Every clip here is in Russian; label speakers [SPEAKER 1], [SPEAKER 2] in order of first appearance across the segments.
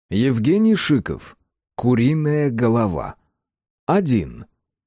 [SPEAKER 1] Евгений Шиков. Куриная голова. 1.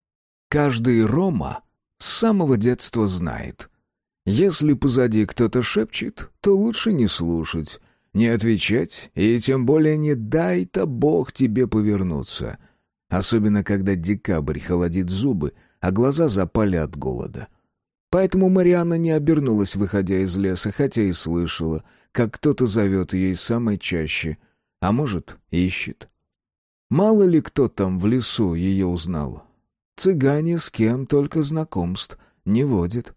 [SPEAKER 1] Каждый Рома с самого детства знает: если позади кто-то шепчет, то лучше не слушать, не отвечать, и тем более не дай-то Бог тебе повернуться. Особенно, когда декабрь холодит зубы, а глаза запали от голода. Поэтому Марианна не обернулась, выходя из леса, хотя и слышала, как кто-то зовет ее из самой чащи, а может, ищет. Мало ли кто там в лесу ее узнал. Цыгане с кем только знакомств не водят.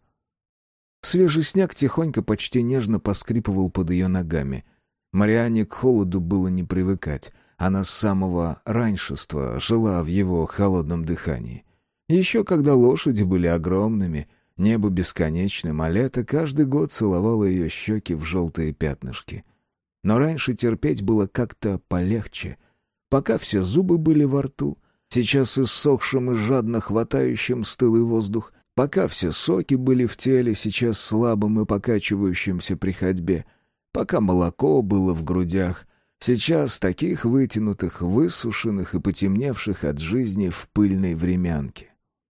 [SPEAKER 1] Свежий снег тихонько, почти нежно поскрипывал под ее ногами. Марианне к холоду было не привыкать. Она с самого раньшества жила в его холодном дыхании. Еще когда лошади были огромными, небо бесконечным, а лето каждый год целовало ее щеки в желтые пятнышки. Но раньше терпеть было как-то полегче. Пока все зубы были во рту, сейчас иссохшим и жадно хватающим стылый воздух, пока все соки были в теле, сейчас слабым и покачивающимся при ходьбе, пока молоко было в грудях, сейчас таких вытянутых, высушенных и потемневших от жизни в пыльной времянке.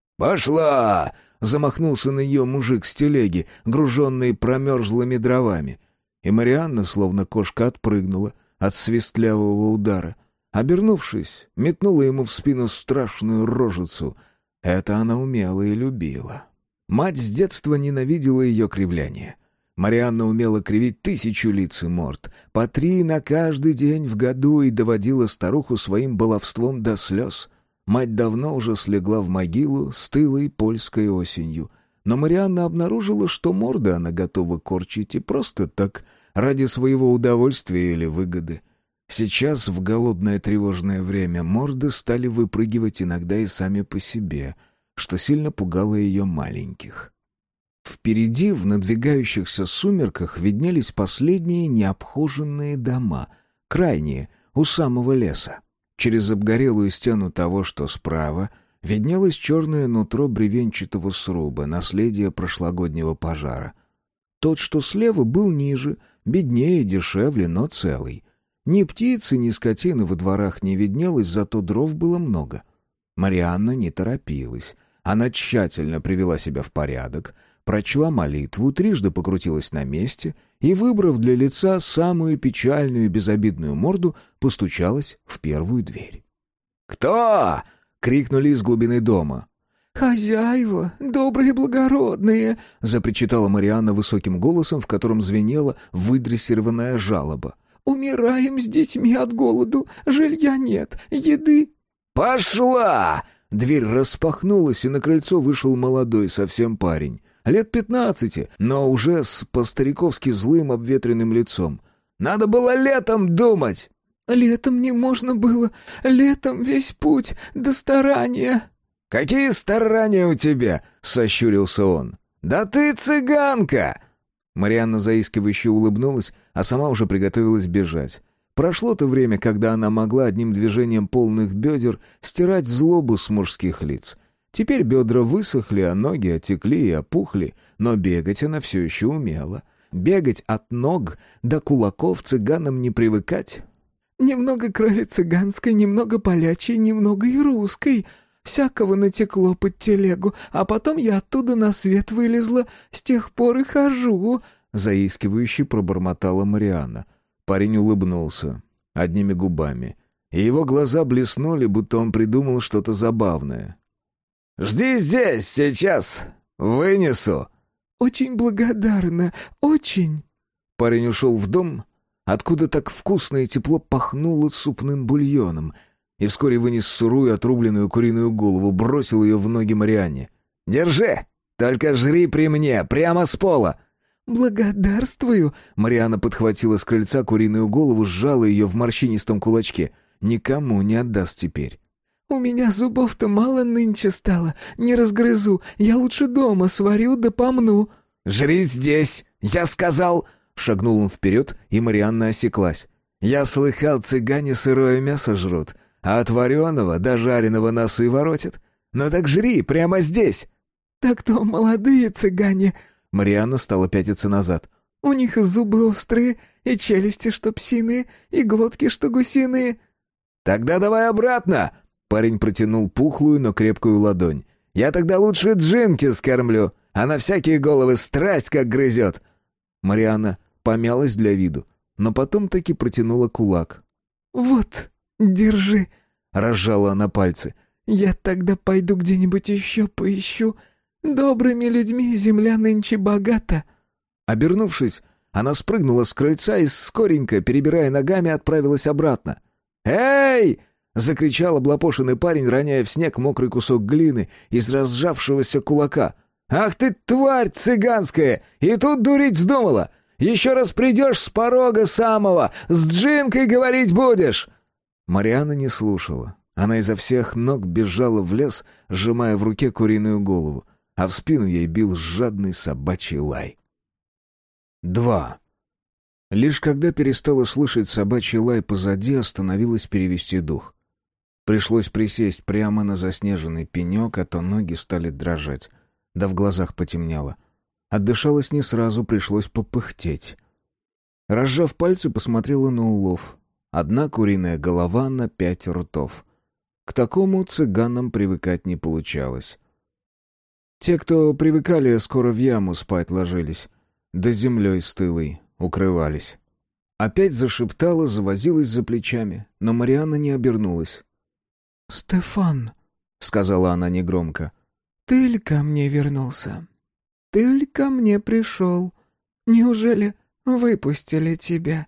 [SPEAKER 1] «Пошла!» — замахнулся на нее мужик с телеги, груженный промерзлыми дровами. И Марианна, словно кошка, отпрыгнула от свистлявого удара. Обернувшись, метнула ему в спину страшную рожицу. Это она умела и любила. Мать с детства ненавидела ее кривляние. Марианна умела кривить 1000 лиц и морд, по 3 на каждый день в году, и доводила старуху своим баловством до слез. Мать давно уже слегла в могилу стылой польской осенью, но Марианна обнаружила, что морды она готова корчить и просто так, ради своего удовольствия или выгоды. Сейчас, в голодное тревожное время, морды стали выпрыгивать иногда и сами по себе, что сильно пугало ее маленьких. Впереди, в надвигающихся сумерках, виднелись последние необхоженные дома, крайние, у самого леса. Через обгорелую стену того, что справа, виднелось черное нутро бревенчатого сруба, наследие прошлогоднего пожара. Тот, что слева, был ниже, беднее, дешевле, но целый. Ни птицы, ни скотины во дворах не виднелось, зато дров было много. Марианна не торопилась. Она тщательно привела себя в порядок, прочла молитву, трижды покрутилась на месте и, выбрав для лица самую печальную и безобидную морду, постучалась в первую дверь. «Кто?» — крикнули из глубины дома.
[SPEAKER 2] «Хозяева, добрые благородные!»
[SPEAKER 1] — запричитала Марианна высоким голосом, в котором звенела выдрессированная жалоба.
[SPEAKER 2] «Умираем с детьми от голоду, жилья нет, еды...»
[SPEAKER 1] «Пошла!» Дверь распахнулась, и на крыльцо вышел молодой совсем парень. Лет 15, но уже с по-стариковски злым обветренным лицом. «Надо было летом думать!»
[SPEAKER 2] «Летом не можно было, летом весь путь до старания».
[SPEAKER 1] «Какие старания у тебя?» — сощурился он. «Да ты цыганка!» Марианна заискивающе улыбнулась, а сама уже приготовилась бежать. Прошло то время, когда она могла одним движением полных бедер стирать злобу с мужских лиц. Теперь бедра высохли, а ноги отекли и опухли, но бегать она все еще умела. Бегать от ног до кулаков цыганам не привыкать.
[SPEAKER 2] «Немного крови цыганской, немного полячей, немного и русской. Всякого натекло под телегу, а потом я оттуда на свет вылезла, с тех пор и хожу», — заискивающе пробормотала Марианна. Парень улыбнулся одними губами, и его глаза блеснули, будто он придумал что-то забавное. «Жди здесь, сейчас вынесу». «Очень благодарна, очень».
[SPEAKER 1] Парень ушел в дом, откуда так вкусно и тепло пахнуло супным бульоном, и вскоре вынес сырую отрубленную куриную голову, бросил ее в ноги Марианне. «Держи, только жри при мне, прямо с пола».
[SPEAKER 2] «Благодарствую!»
[SPEAKER 1] Марианна подхватила с крыльца куриную голову, сжала ее в морщинистом кулачке. «Никому не отдаст теперь».
[SPEAKER 2] «У меня зубов-то мало нынче стало, не разгрызу, я лучше дома сварю да помну».
[SPEAKER 1] «Жри здесь, я сказал!» Шагнул он вперед, и Марианна осеклась. «Я слыхал, цыгане сырое мясо жрут, а от вареного до жареного носы воротят. Ну так жри, прямо здесь!»
[SPEAKER 2] «Так то молодые цыгане...»
[SPEAKER 1] Марианна стала пятиться назад.
[SPEAKER 2] У них и зубы острые, и челюсти, что псиные, и глотки, что гусиные».
[SPEAKER 1] «Тогда давай обратно!» Парень протянул пухлую, но крепкую ладонь. «Я тогда лучше Джинки скормлю. Она всякие головы страсть как грызет!» Марианна помялась для виду, но потом таки протянула кулак.
[SPEAKER 2] «Вот, держи», — разжала она пальцы. «Я тогда пойду где-нибудь еще поищу. Добрыми людьми земля нынче богата».
[SPEAKER 1] Обернувшись, она спрыгнула с крыльца и скоренько, перебирая ногами, отправилась обратно. «Эй!» — закричал облапошенный парень, роняя в снег мокрый кусок глины из разжавшегося кулака. «Ах ты, тварь цыганская! И тут дурить вздумала! Еще раз придешь с порога самого, с Джинкой говорить будешь!» Марианна не слушала. Она изо всех ног бежала в лес, сжимая в руке куриную голову, а в спину ей бил жадный собачий лай. 2. Лишь когда перестала слышать собачий лай позади, остановилась перевести дух. Пришлось присесть прямо на заснеженный пенек, а то ноги стали дрожать, да в глазах потемнело. Отдышалась не сразу, пришлось попыхтеть. Разжав пальцы, посмотрела на улов. 1 куриная голова на 5 ртов. К такому цыганам привыкать не получалось. Те, кто привыкали, скоро в яму спать ложились, да землей стылой укрывались. Опять зашептала, завозилась за плечами, но Марианна не обернулась.
[SPEAKER 2] «Стефан», — сказала она негромко, — «ты ли ко мне вернулся? Ты ли ко мне пришел? Неужели выпустили тебя?»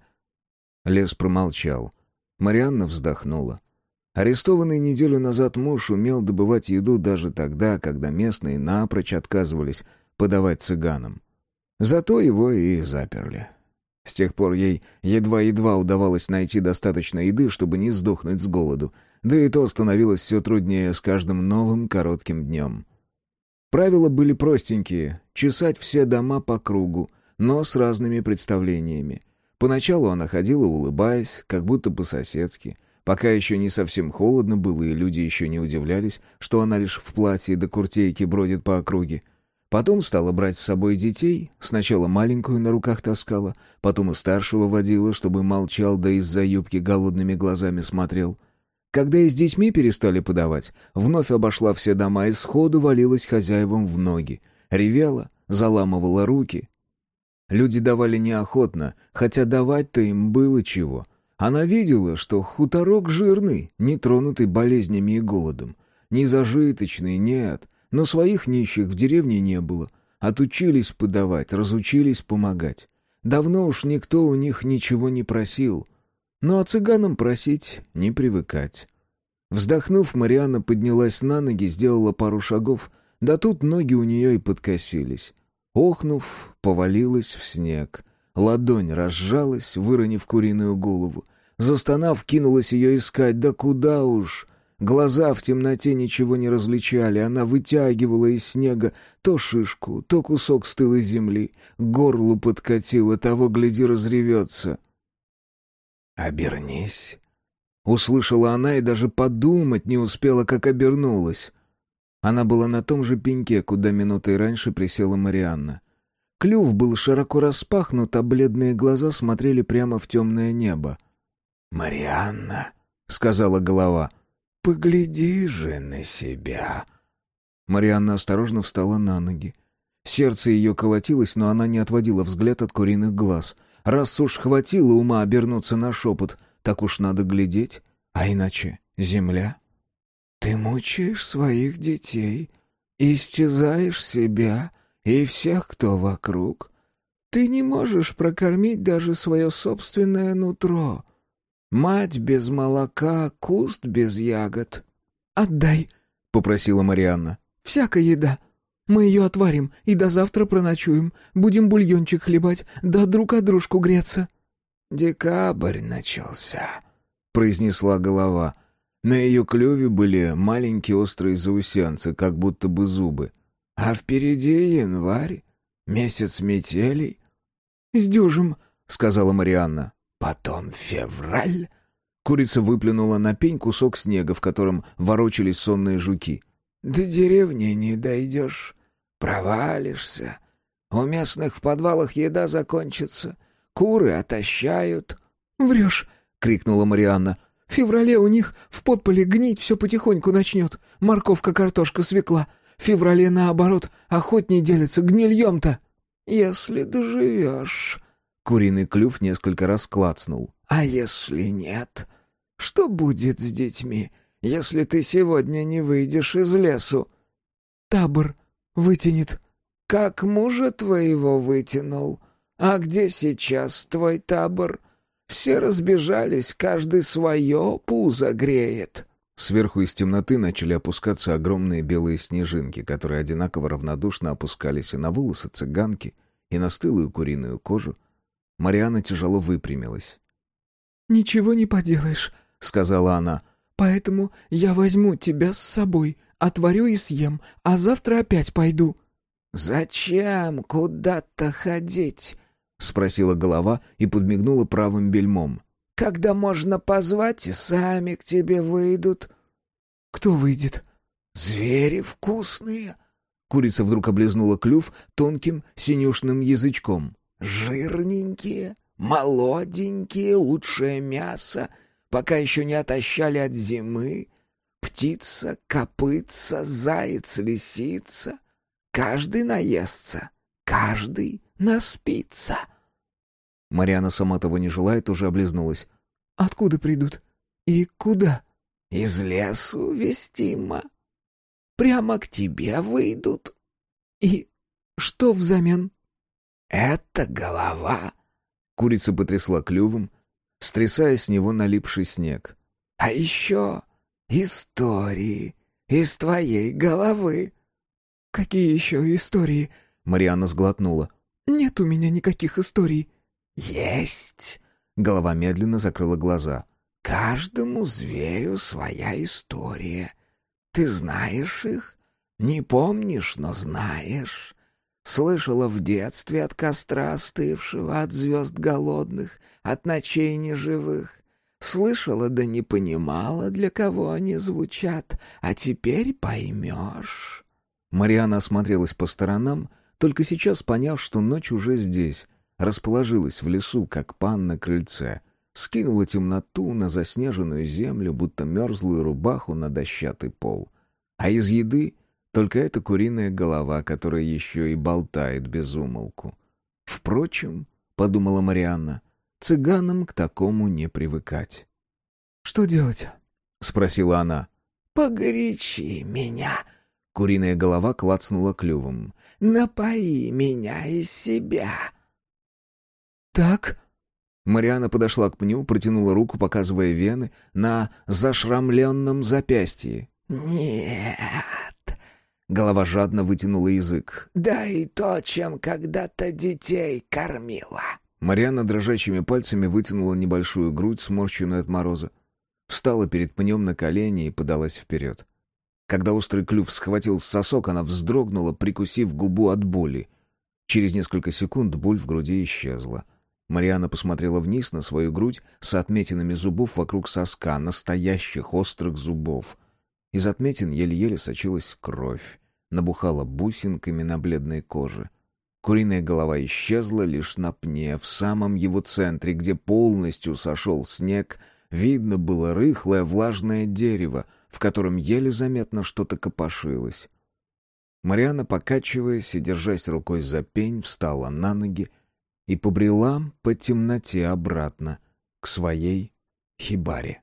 [SPEAKER 1] Лес промолчал. Марианна вздохнула. Арестованный неделю назад муж умел добывать еду даже тогда, когда местные напрочь отказывались подавать цыганам. Зато его и заперли. С тех пор ей едва-едва удавалось найти достаточно еды, чтобы не сдохнуть с голоду, да и то становилось все труднее с каждым новым коротким днем. Правила были простенькие — чесать все дома по кругу, но с разными представлениями. Поначалу она ходила, улыбаясь, как будто по-соседски, пока еще не совсем холодно было, и люди еще не удивлялись, что она лишь в платье до куртейки бродит по округе. Потом стала брать с собой детей, сначала маленькую на руках таскала, потом и старшего водила, чтобы молчал, да из-за юбки голодными глазами смотрел. Когда и с детьми перестали подавать, вновь обошла все дома и сходу валилась хозяевам в ноги. Ревела, заламывала руки. Люди давали неохотно, хотя давать-то им было чего. Она видела, что хуторок жирный, не тронутый болезнями и голодом. Не зажиточный, нет, но своих нищих в деревне не было. Отучились подавать, разучились помогать. Давно уж никто у них ничего не просил. Ну а цыганам просить не привыкать. Вздохнув, Марианна поднялась на ноги, сделала пару шагов, да тут ноги у нее и подкосились. Охнув, повалилась в снег. Ладонь разжалась, выронив куриную голову. Застонав, кинулась ее искать, да куда уж... Глаза в темноте ничего не различали, она вытягивала из снега то шишку, то кусок стылой земли, к горлу подкатила, того, гляди, разревется. «Обернись!» — услышала она и даже подумать не успела, как обернулась. Она была на том же пеньке, куда минутой раньше присела Марианна. Клюв был широко распахнут, а бледные глаза смотрели прямо в темное небо. «Марианна!» — сказала голова — «погляди же на себя!» Марианна осторожно встала на ноги. Сердце ее колотилось, но она не отводила взгляд от куриных глаз. Раз уж хватило ума обернуться на шепот, так уж надо глядеть, а иначе земля. «Ты мучаешь своих детей, истязаешь себя и всех, кто вокруг. Ты не можешь прокормить даже свое собственное нутро. Мать без молока, куст без ягод». «Отдай», — попросила Марианна. «Всякая еда. Мы ее отварим и до завтра проночуем. Будем бульончик хлебать, да друг о дружку греться». «Декабрь начался», — произнесла голова. На ее клюве были маленькие острые заусенцы, как будто бы зубы. «А впереди январь, месяц метелей». «Сдюжим», — сказала Марианна. «Потом февраль». Курица выплюнула на пень кусок снега, в котором ворочались сонные жуки. «До деревни не дойдешь, провалишься. У местных в подвалах еда закончится. Куры отощают».
[SPEAKER 2] «Врешь!» — крикнула Марианна. «В феврале у них в подполе гнить все потихоньку начнет. Морковка, картошка, свекла. В феврале, наоборот, охотней делятся гнильем-то».
[SPEAKER 1] «Если доживешь...» Куриный клюв несколько раз клацнул. «А если нет? Что будет с детьми, если ты сегодня не выйдешь из лесу?»
[SPEAKER 2] «Табор вытянет».
[SPEAKER 1] «Как мужа твоего вытянул? А где сейчас твой табор? Все разбежались, каждый свое пузо греет». Сверху из темноты начали опускаться огромные белые снежинки, которые одинаково равнодушно опускались и на волосы цыганки, и на стылую куриную кожу. Марианна тяжело выпрямилась.
[SPEAKER 2] «Ничего не поделаешь», — сказала она. «Поэтому я возьму тебя с собой, отварю и съем, а завтра опять пойду». «Зачем куда-то ходить?» — спросила голова и подмигнула правым бельмом. «Когда можно позвать, и сами к тебе выйдут». «Кто выйдет?»
[SPEAKER 1] «Звери вкусные». Курица вдруг облизнула клюв тонким синюшным язычком. «Жирненькие, молоденькие, лучшее мясо, пока еще не отощали от зимы. Птица, копытца, заяц, лисица. Каждый наестся, каждый наспится». Марианна, сама того не желая, тоже облизнулась.
[SPEAKER 2] «Откуда придут? И куда?»
[SPEAKER 1] «Из лесу вестимо. Прямо к тебе выйдут».
[SPEAKER 2] «И что взамен?»
[SPEAKER 1] «Это голова». Курица потрясла клювом, стрясая с него налипший снег. «А еще истории из твоей головы».
[SPEAKER 2] «Какие еще истории?»
[SPEAKER 1] Марианна сглотнула.
[SPEAKER 2] «Нет у меня никаких историй».
[SPEAKER 1] «Есть!» Голова медленно закрыла глаза. «Каждому зверю своя история. Ты знаешь их? Не помнишь, но знаешь. Слышала в детстве от костра остывшего, от звезд голодных, от ночей неживых. Слышала, да не понимала, для кого они звучат, а теперь поймешь». Марианна осмотрелась по сторонам, только сейчас поняв, что ночь уже здесь, расположилась в лесу, как пан на крыльце, скинула темноту на заснеженную землю, будто мерзлую рубаху на дощатый пол. А из еды только эта куриная голова, которая еще и болтает без умолку. Впрочем, — подумала Марианна, — цыганам к такому не привыкать.
[SPEAKER 2] «Что делать?»
[SPEAKER 1] — спросила она. «Погорячи меня!» Куриная голова клацнула клювом. «Напои меня из себя!»
[SPEAKER 2] «Так?»
[SPEAKER 1] Марианна подошла к пню, протянула руку, показывая вены на зашрамленном запястье. «Нет!» Голова жадно вытянула язык. «Дай то, чем когда-то детей кормила!» Марианна дрожащими пальцами вытянула небольшую грудь, сморщенную от мороза. Встала перед пнем на колени и подалась вперед. Когда острый клюв схватил сосок, она вздрогнула, прикусив губу от боли. Через несколько секунд боль в груди исчезла. Марианна посмотрела вниз на свою грудь с отметинами зубов вокруг соска, настоящих острых зубов. Из отметин еле-еле сочилась кровь, набухала бусинками на бледной коже. Куриная голова исчезла лишь на пне, в самом его центре, где полностью сошел снег. Видно было рыхлое влажное дерево, в котором еле заметно что-то копошилось. Марианна, покачиваясь и держась рукой за пень, встала на ноги и побрела по темноте обратно к своей хибаре.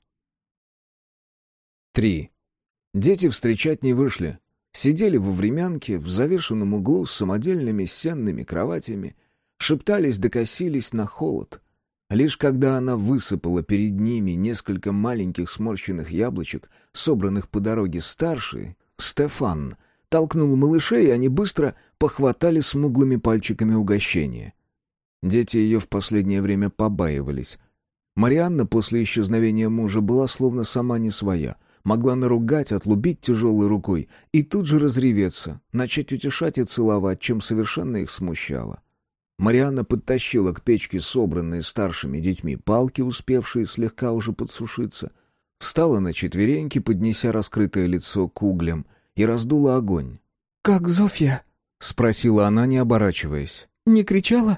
[SPEAKER 1] 3. Дети встречать не вышли. Сидели во времянке в завешенном углу с самодельными сенными кроватями, шептались да косились на холод. Лишь когда она высыпала перед ними несколько маленьких сморщенных яблочек, собранных по дороге старший, Стефан толкнул малышей, и они быстро похватали смуглыми пальчиками угощение. Дети ее в последнее время побаивались. Марианна после исчезновения мужа была словно сама не своя, могла наругать, отлупить тяжелой рукой и тут же разреветься, начать утешать и целовать, чем совершенно их смущало. Марианна подтащила к печке собранные старшими детьми палки, успевшие слегка уже подсушиться, встала на четвереньки, поднеся раскрытое лицо к углям, и раздула огонь.
[SPEAKER 2] «Как Зофья?» —
[SPEAKER 1] спросила она, не оборачиваясь.
[SPEAKER 2] «Не кричала?»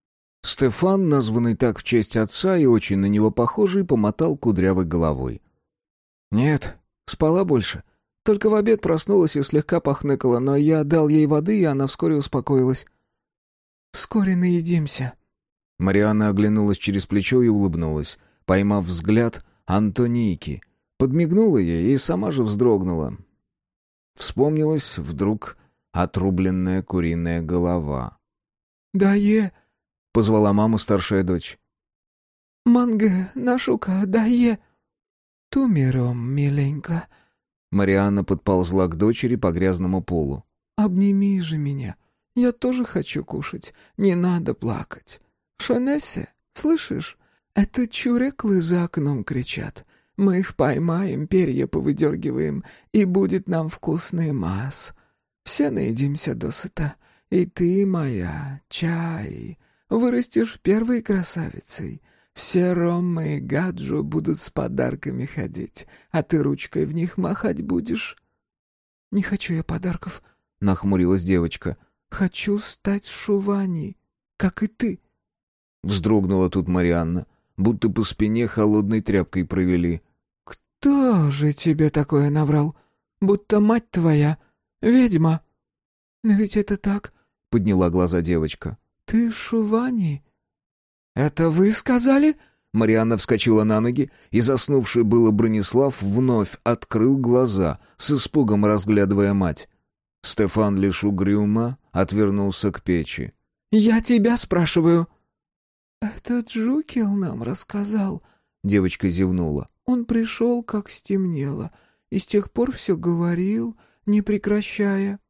[SPEAKER 1] Стефан, названный так в честь отца и очень на него похожий, помотал кудрявой головой. «Нет, спала больше. Только в обед проснулась и слегка похныкала, но я дал ей воды, и она вскоре успокоилась».
[SPEAKER 2] «Вскоре наедимся».
[SPEAKER 1] Марианна оглянулась через плечо и улыбнулась, поймав взгляд Антонийки. Подмигнула ей и сама же вздрогнула. Вспомнилась вдруг отрубленная куриная голова.
[SPEAKER 2] «Дае!»
[SPEAKER 1] — позвала маму старшая дочь.
[SPEAKER 2] «Манге, нашука, дае!» «Тумером, миленька!»
[SPEAKER 1] Марианна подползла к дочери по грязному полу.
[SPEAKER 2] «Обними же меня. Я тоже хочу кушать. Не надо плакать. Шонессе, слышишь? Это чуреклы за окном кричат. Мы их поймаем, перья повыдергиваем, и будет нам вкусный мас. Все наедимся досыта. И ты, моя, чай. Вырастешь первой красавицей. Все Роммы и Гаджо будут с подарками ходить, а ты ручкой в них махать будешь». «Не хочу я подарков», — нахмурилась девочка. «Хочу стать Шувани, как и ты».
[SPEAKER 1] Вздрогнула тут Марианна, будто по спине холодной тряпкой провели.
[SPEAKER 2] «Кто же тебе такое наврал? Будто мать твоя ведьма». «Но ведь это так», — подняла глаза девочка. «Ты Шувани».
[SPEAKER 1] «Это вы сказали?» Марианна вскочила на ноги, и заснувший было Бронислав вновь открыл глаза, с испугом разглядывая мать. Стефан лишь угрюмо отвернулся к печи.
[SPEAKER 2] «Я тебя спрашиваю». «Этот Жукел нам рассказал», — девочка зевнула. «Он пришел, как стемнело, и с тех пор все говорил, не прекращая».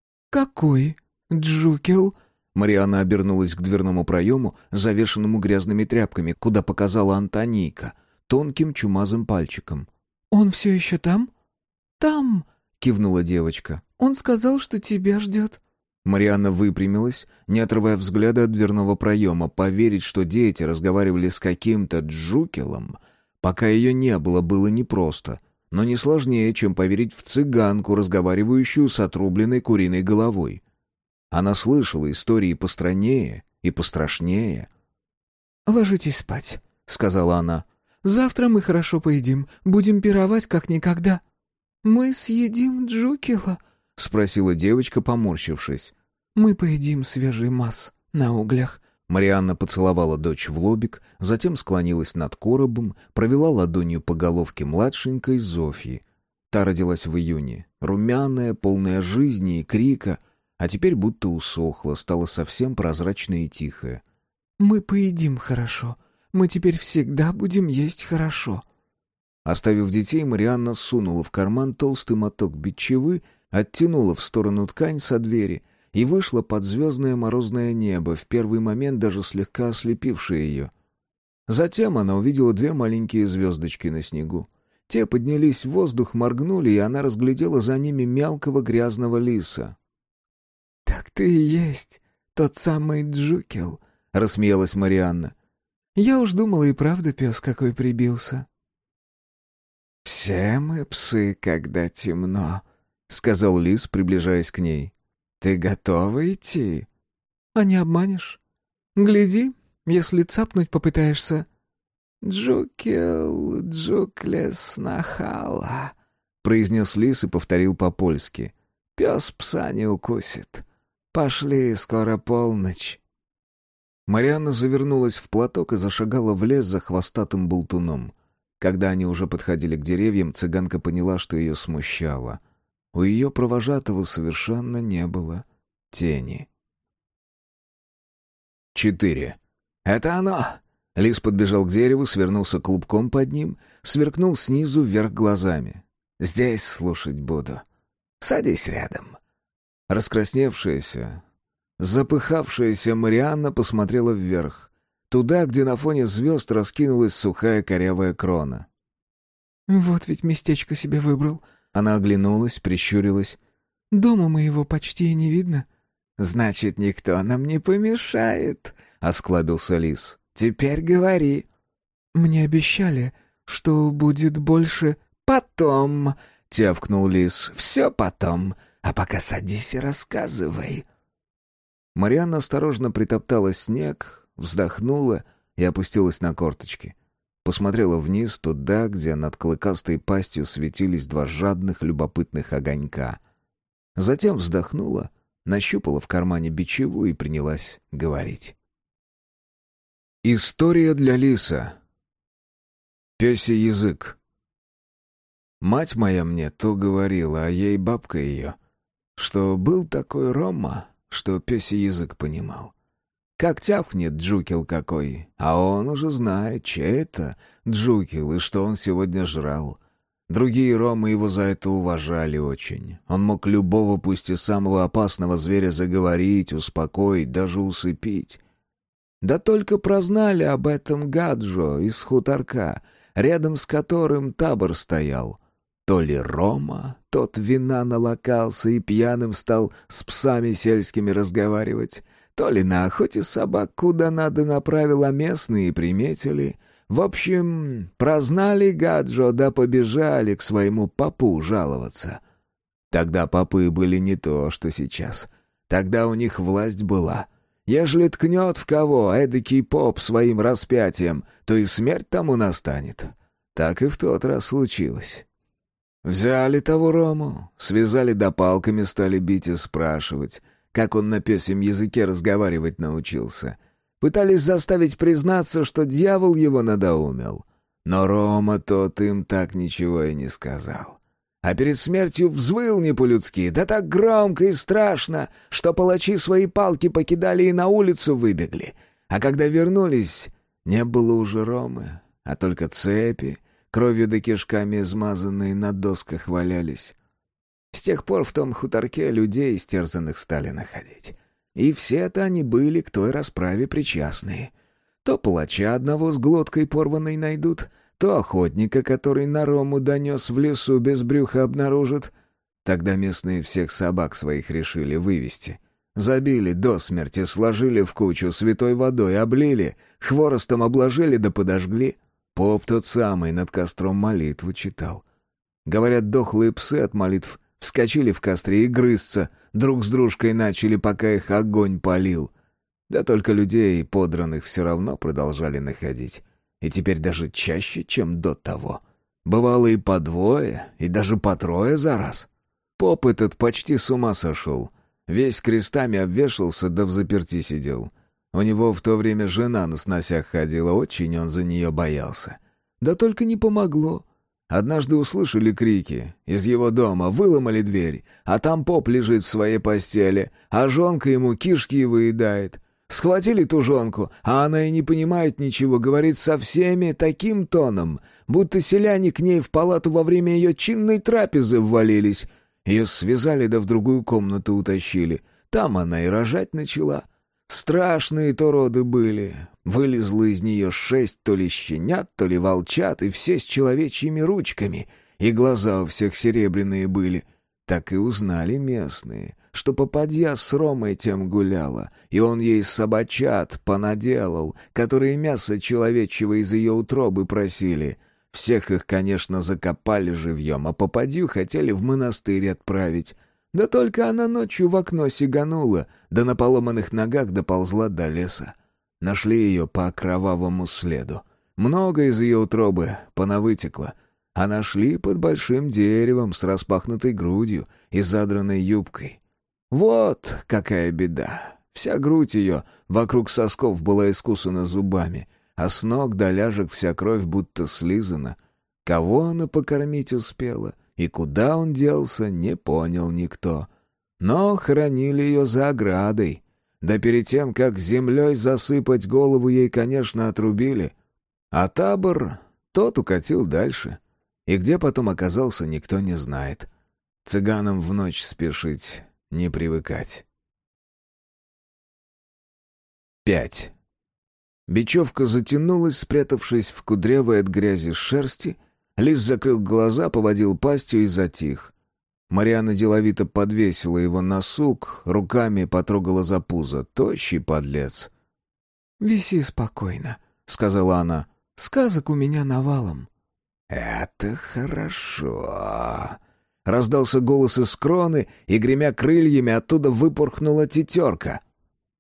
[SPEAKER 2] «Какой Джукел?»
[SPEAKER 1] Марианна обернулась к дверному проему, завешенному грязными тряпками, куда показала Антонийка, тонким чумазым пальчиком.
[SPEAKER 2] «Он все еще там?» «Там», — кивнула девочка. «Он сказал, что тебя ждет».
[SPEAKER 1] Марианна выпрямилась, не отрывая взгляда от дверного проема. Поверить, что дети разговаривали с каким-то Джукелом, пока ее не было, было непросто, но не сложнее, чем поверить в цыганку, разговаривающую с отрубленной куриной головой. Она слышала истории постраннее и пострашнее.
[SPEAKER 2] «Ложитесь спать», — сказала она. «Завтра мы хорошо поедим, будем пировать как никогда». «Мы съедим Джукела?» — спросила девочка, поморщившись. «Мы поедим свежий мас на углях».
[SPEAKER 1] Марианна поцеловала дочь в лобик, затем склонилась над коробом, провела ладонью по головке младшенькой Зофьи. Та родилась в июне, румяная, полная жизни и крика, а теперь будто усохла, стала совсем прозрачная и тихая.
[SPEAKER 2] «Мы поедим хорошо. Мы теперь всегда будем есть хорошо».
[SPEAKER 1] Оставив детей, Марианна сунула в карман толстый моток бичевы, оттянула в сторону ткань со двери и вышла под звездное морозное небо, в первый момент даже слегка ослепившее ее. Затем она увидела две маленькие звездочки на снегу. Те поднялись в воздух, моргнули, и она разглядела за ними мелкого грязного лиса.
[SPEAKER 2] «Так ты и есть тот самый Джукел», — рассмеялась Марианна. «Я уж думала, и правда пес какой прибился».
[SPEAKER 1] «Все мы псы, когда темно», — сказал лис, приближаясь к ней. «Ты готова идти?»
[SPEAKER 2] «А не обманешь? Гляди, если цапнуть попытаешься».
[SPEAKER 1] «Джукел, Джуклес нахала», — произнес лис и повторил по-польски. «Пес пса не укусит. Пошли, скоро полночь». Марианна завернулась в платок и зашагала в лес за хвостатым болтуном. Когда они уже подходили к деревьям, цыганка поняла, что ее смущало. У ее провожатого совершенно не было тени. 4. «Это оно!» Лис подбежал к дереву, свернулся клубком под ним, сверкнул снизу вверх глазами. «Здесь слушать буду. Садись рядом». Раскрасневшаяся, запыхавшаяся Марианна посмотрела вверх, туда, где на фоне звезд раскинулась сухая корявая крона.
[SPEAKER 2] «Вот ведь местечко себе выбрал».
[SPEAKER 1] Она оглянулась, прищурилась.
[SPEAKER 2] «Дома моего почти и не видно».
[SPEAKER 1] «Значит, никто нам не помешает», — осклабился лис. «Теперь говори».
[SPEAKER 2] «Мне обещали, что будет больше...»
[SPEAKER 1] «Потом», — тявкнул лис. «Все потом. А пока садись и рассказывай». Марианна осторожно притоптала снег, вздохнула и опустилась на корточки. Посмотрела вниз, туда, где над клыкастой пастью светились два жадных, любопытных огонька. Затем вздохнула, нащупала в кармане бичеву и принялась говорить. История для лиса. Пёсий язык. Мать моя мне то говорила, а ей бабка ее, что был такой Рома, что пёсий язык понимал. Как тявкнет джукел какой, а он уже знает, чей это джукел и что он сегодня жрал. Другие ромы его за это уважали очень. Он мог любого, пусть и самого опасного зверя заговорить, успокоить, даже усыпить. Да только прознали об этом Гаджо из хуторка, рядом с которым табор стоял. То ли Рома, тот вина налокался и пьяным стал с псами сельскими разговаривать, то ли на охоте собак куда надо направил, а местные приметили. В общем, прознали Гаджо, да побежали к своему попу жаловаться. Тогда попы были не то, что сейчас. Тогда у них власть была. Ежели ткнет в кого эдакий поп своим распятием, то и смерть тому настанет. Так и в тот раз случилось. Взяли того Рому, связали да палками стали бить и спрашивать, как он на пёсьем языке разговаривать научился. Пытались заставить признаться, что дьявол его надоумил. Но Рома тот им так ничего и не сказал. А перед смертью взвыл не по-людски, да так громко и страшно, что палачи свои палки покидали и на улицу выбегли. А когда вернулись, не было уже Ромы, а только цепи, кровью да кишками измазанные, на досках валялись. С тех пор в том хуторке людей истерзанных стали находить. И все-то они были к той расправе причастные. То палача одного с глоткой порванной найдут, то охотника, который на Рому донес, в лесу без брюха обнаружат. Тогда местные всех собак своих решили вывести. Забили до смерти, сложили в кучу, святой водой облили, хворостом обложили да подожгли. Поп тот самый над костром молитву читал. Говорят, дохлые псы от молитв вскочили в костре и грызться друг с дружкой начали, пока их огонь палил. Да только людей подранных все равно продолжали находить. И теперь даже чаще, чем до того. Бывало и по двое, и даже по трое за раз. Поп этот почти с ума сошел. Весь крестами обвешался, да взаперти сидел. У него в то время жена на сносях ходила, очень он за нее боялся. Да только не помогло. Однажды услышали крики. Из его дома выломали дверь, а там поп лежит в своей постели, а жонка ему кишки выедает. Схватили ту жонку, а она и не понимает ничего, говорит со всеми таким тоном, будто селяне к ней в палату во время ее чинной трапезы ввалились. Ее связали да в другую комнату утащили. Там она и рожать начала. Страшные-то роды были. Вылезло из нее 6 то ли щенят, то ли волчат, и все с человечьими ручками, и глаза у всех серебряные были. Так и узнали местные, что попадья с Ромой тем гуляла, и он ей собачат понаделал, которые мясо человечьего из ее утробы просили. Всех их, конечно, закопали живьем, а попадью хотели в монастырь отправить. Да только она ночью в окно сиганула, да на поломанных ногах доползла до леса. Нашли ее по кровавому следу. Много из ее утробы понавытекло, а нашли под большим деревом с распахнутой грудью и задранной юбкой. Вот какая беда. Вся грудь ее вокруг сосков была искусана зубами, а с ног до ляжек вся кровь будто слизана. Кого она покормить успела и куда он делся, не понял никто. Но хоронили ее за оградой. Да перед тем, как землей засыпать, голову ей, конечно, отрубили. А табор тот укатил дальше. И где потом оказался, никто не знает. Цыганам в ночь спешить не привыкать. 5. Бечевка затянулась, спрятавшись в кудрявой от грязи шерсти. Лис закрыл глаза, поводил пастью и затих. Марианна деловито подвесила его на сук, руками потрогала за пузо. Тощий подлец.
[SPEAKER 2] «Виси спокойно», — сказала она. «Сказок у меня навалом».
[SPEAKER 1] «Это хорошо». Раздался голос из кроны, и, гремя крыльями, оттуда выпорхнула тетерка.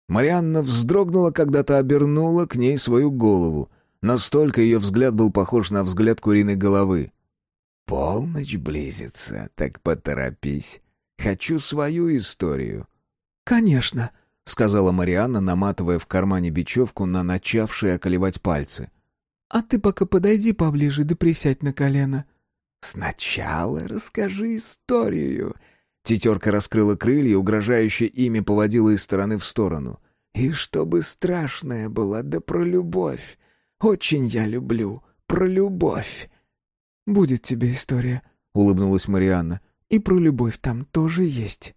[SPEAKER 1] Марианна вздрогнула, когда-то обернула к ней свою голову. Настолько ее взгляд был похож на взгляд куриной головы. «Полночь близится, так поторопись. Хочу свою историю».
[SPEAKER 2] «Конечно»,
[SPEAKER 1] — сказала Марианна, наматывая в кармане бечевку на начавшие околевать пальцы.
[SPEAKER 2] «А ты пока подойди поближе да присядь на колено».
[SPEAKER 1] «Сначала расскажи историю». Тетерка раскрыла крылья, угрожающе ими поводила из стороны в сторону. «И чтобы страшная была, да про любовь. Очень я люблю про любовь».
[SPEAKER 2] «Будет тебе история»,
[SPEAKER 1] — улыбнулась Марианна.
[SPEAKER 2] «И про любовь там тоже есть».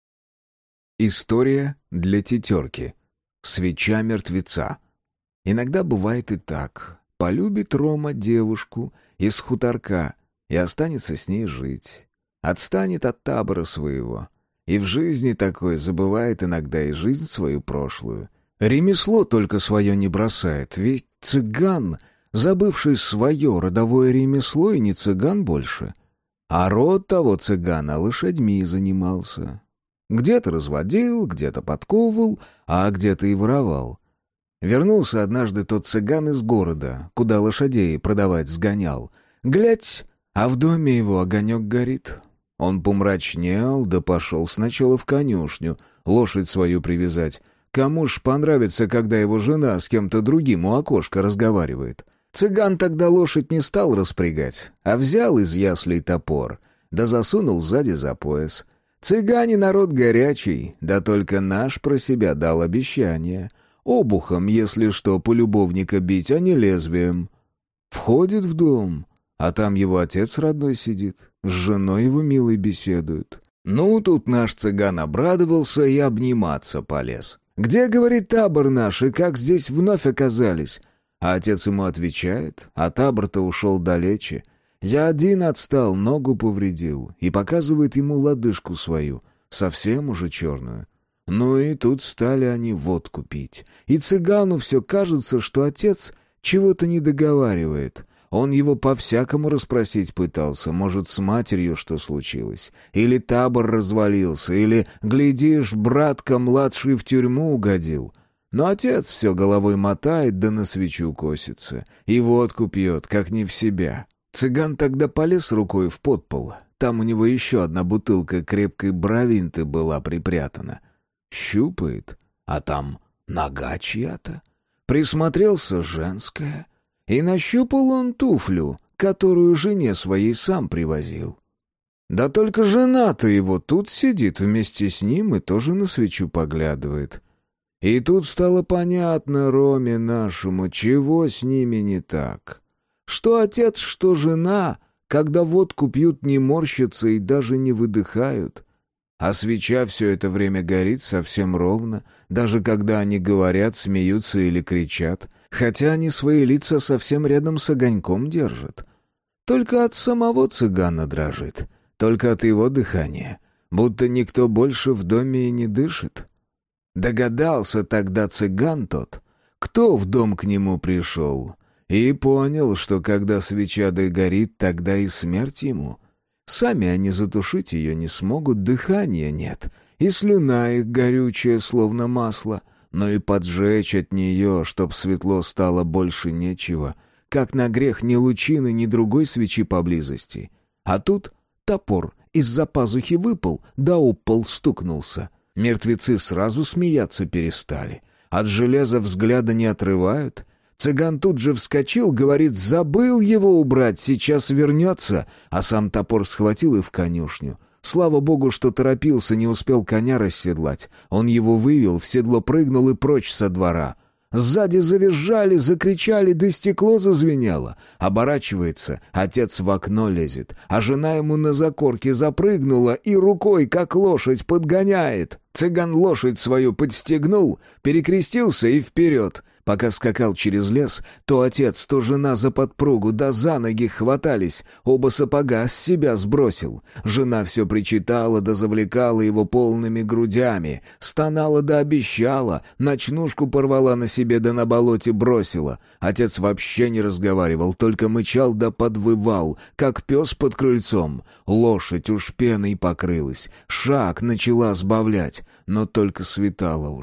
[SPEAKER 1] История для тетерки. Свеча мертвеца. Иногда бывает и так. Полюбит Рома девушку из хуторка и останется с ней жить. Отстанет от табора своего. И в жизни такое забывает иногда и жизнь свою прошлую. Ремесло только свое не бросает, ведь цыган, забывший свое родовое ремесло, и не цыган больше. А род того цыгана лошадьми занимался. Где-то разводил, где-то подковывал, а где-то и воровал. Вернулся однажды тот цыган из города, куда лошадей продавать сгонял. Глядь, а в доме его огонек горит. Он помрачнел, да пошел сначала в конюшню, лошадь свою привязать. Кому ж понравится, когда его жена с кем-то другим у окошка разговаривает? Цыган тогда лошадь не стал распрягать, а взял из яслей топор, да засунул сзади за пояс. Цыгане народ горячий, да только наш про себя дал обещание. Обухом, если что, полюбовника бить, а не лезвием. Входит в дом, а там его отец родной сидит, с женой его милой беседуют. Ну, тут наш цыган обрадовался и обниматься полез. «Где, — говорит, — табор наш, и как здесь вновь оказались?» А отец ему отвечает, а табор-то ушел далече. Я один отстал, ногу повредил, и показывает ему лодыжку свою, совсем уже черную. Ну и тут стали они водку пить. И цыгану все кажется, что отец чего-то не договаривает. Он его по-всякому расспросить пытался, может, с матерью что случилось, или табор развалился, или, глядишь, братка младший в тюрьму угодил. Но отец все головой мотает, да на свечу косится, и водку пьет, как не в себя. Цыган тогда полез рукой в подпол. Там у него еще одна бутылка крепкой бравинты была припрятана. Щупает, а там нога чья-то. Присмотрелся — женская. И нащупал он туфлю, которую жене своей сам привозил. Да только жена-то его тут сидит вместе с ним и тоже на свечу поглядывает. И тут стало понятно Роме нашему, чего с ними не так. Что отец, что жена, когда водку пьют, не морщатся и даже не выдыхают. А свеча все это время горит совсем ровно, даже когда они говорят, смеются или кричат, хотя они свои лица совсем рядом с огоньком держат. Только от самого цыгана дрожит, только от его дыхания, будто никто больше в доме и не дышит. Догадался тогда цыган тот, кто в дом к нему пришел, и понял, что когда свеча догорит, тогда и смерть ему. Сами они затушить ее не смогут, дыхания нет, и слюна их горючая, словно масло, но и поджечь от нее, чтоб светло стало, больше нечего, как на грех ни лучины, ни другой свечи поблизости. А тут топор из-за пазухи выпал, да об пол стукнулся. Мертвецы сразу смеяться перестали, от железа взгляда не отрывают. Цыган тут же вскочил, говорит, забыл его убрать, сейчас вернется, а сам топор схватил и в конюшню. Слава богу, что торопился, не успел коня расседлать. Он его вывел, в седло прыгнул и прочь со двора. Сзади завизжали, закричали, да стекло зазвенело. Оборачивается, отец в окно лезет, а жена ему на закорке запрыгнула и рукой, как лошадь, подгоняет. Цыган лошадь свою подстегнул, перекрестился и вперед. Пока скакал через лес, то отец, то жена за подпругу, да за ноги хватались, оба сапога с себя сбросил. Жена все причитала да завлекала его полными грудями, стонала да обещала, ночнушку порвала на себе да на болоте бросила. Отец вообще не разговаривал, только мычал да подвывал, как пес под крыльцом. Лошадь уж пеной покрылась, шаг начала сбавлять, но только светало уж.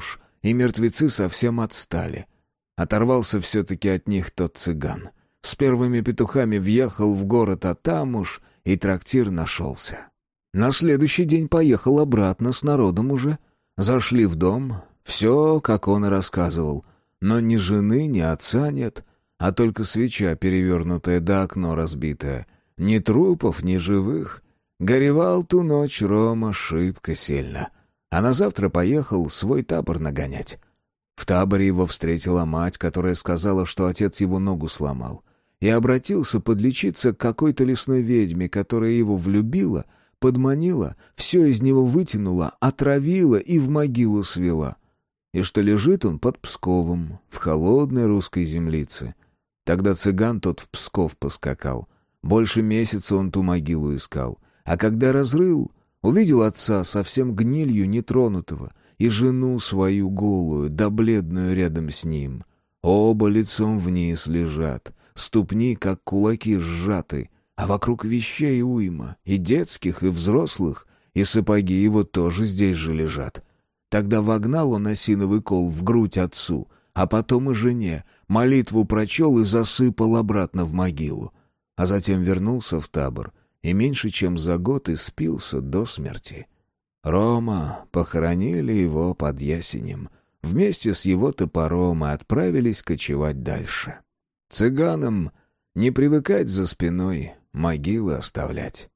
[SPEAKER 1] и мертвецы совсем отстали. Оторвался все-таки от них тот цыган. С первыми петухами въехал в город, а там уж и трактир нашелся. На следующий день поехал обратно с народом уже. Зашли в дом, все, как он и рассказывал. Но ни жены, ни отца нет, а только свеча перевернутая да окно разбитое. Ни трупов, ни живых. Горевал ту ночь Рома шибко сильно. А на завтра поехал свой табор нагонять. В таборе его встретила мать, которая сказала, что отец его ногу сломал, и обратился подлечиться к какой-то лесной ведьме, которая его влюбила, подманила, все из него вытянула, отравила и в могилу свела. И что лежит он под Псковом, в холодной русской землице. Тогда цыган тот в Псков поскакал. Больше месяца он ту могилу искал. А когда разрыл, увидел отца совсем гнилью нетронутого и жену свою голую да бледную рядом с ним. Оба лицом вниз лежат, ступни, как кулаки, сжаты, а вокруг вещей уйма, и детских, и взрослых, и сапоги его тоже здесь же лежат. Тогда вогнал он осиновый кол в грудь отцу, а потом и жене, молитву прочел и засыпал обратно в могилу. А затем вернулся в табор и меньше чем за год испился до смерти. Рома похоронили его под ясенем. Вместе с его топором и отправились кочевать дальше. Цыганам не привыкать за спиной могилы оставлять.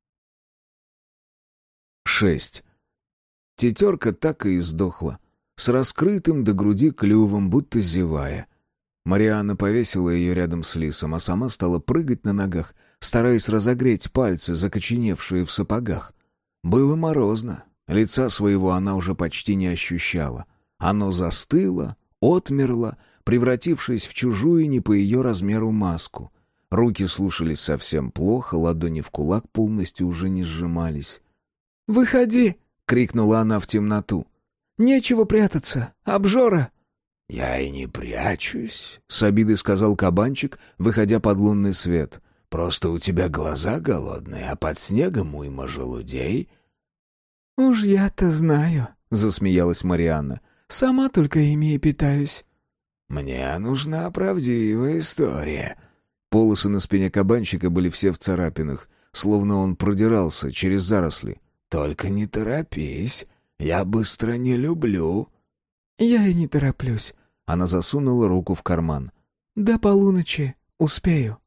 [SPEAKER 1] 6. Тетерка так и издохла, с раскрытым до груди клювом, будто зевая. Марианна повесила ее рядом с лисом, а сама стала прыгать на ногах, стараясь разогреть пальцы, закоченевшие в сапогах. Было морозно, лица своего она уже почти не ощущала. Оно застыло, отмерло, превратившись в чужую не по ее размеру маску. Руки слушались совсем плохо, ладони в кулак полностью уже не сжимались.
[SPEAKER 2] «Выходи!» — крикнула она в темноту. «Нечего прятаться, обжора!»
[SPEAKER 1] «Я и не прячусь», — с обидой сказал кабанчик, выходя под лунный свет. «Просто у тебя глаза голодные, а под снегом уйма желудей».
[SPEAKER 2] «Уж я-то знаю», — засмеялась Марианна. «Сама только ими и питаюсь».
[SPEAKER 1] «Мне нужна правдивая история». Полосы на спине кабанчика были все в царапинах, словно он продирался через заросли. «Только не торопись, я быстро не люблю».
[SPEAKER 2] «Я и не тороплюсь».
[SPEAKER 1] Она засунула руку в карман.
[SPEAKER 2] «До полуночи успею».